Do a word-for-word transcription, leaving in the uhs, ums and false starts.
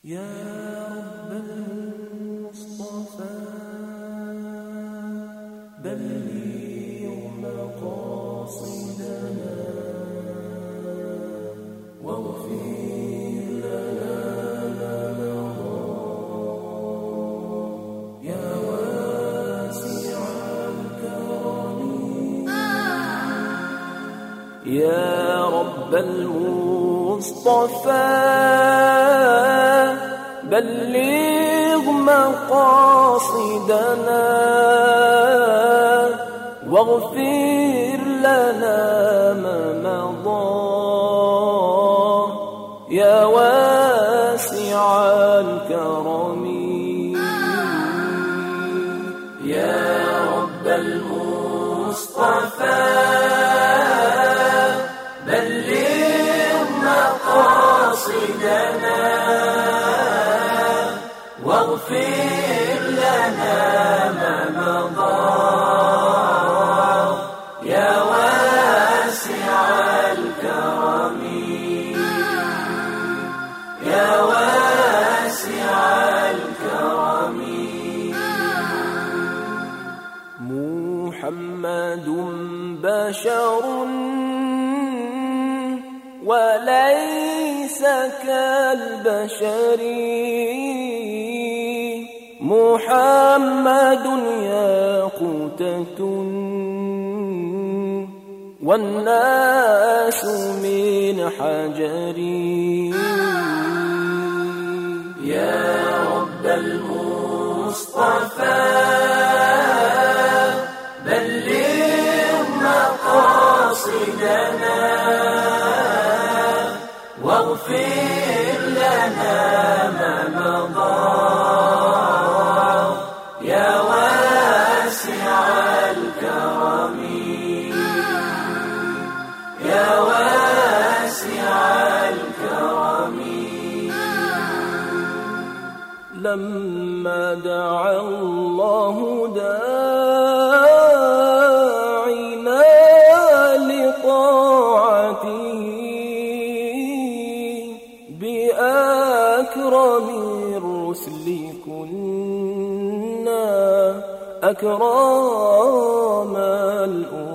يا رب المصطفى بلغ مقاصدنا واغفر لنا ما مضى يا واسع الكرم يا رب المصطفى بلغ مقاصدنا واغفر لنا ما مضى يا واسع الكرم يا رب المصطفى بلغ مقاصدنا واغفر لنا ما مضى يا واسع الكرم يا واسع الكرم محمد بشر وليس كالبشر محمد ياقوتة والناس من حجر يا رب المصطفى بلغ مقاصدنا واغفر لنا ما مضى يا واسع الكرم يا واسع الكرم لما دعا الله داعنا لطاعته بأكرم الرسل كنا أكرم الأمم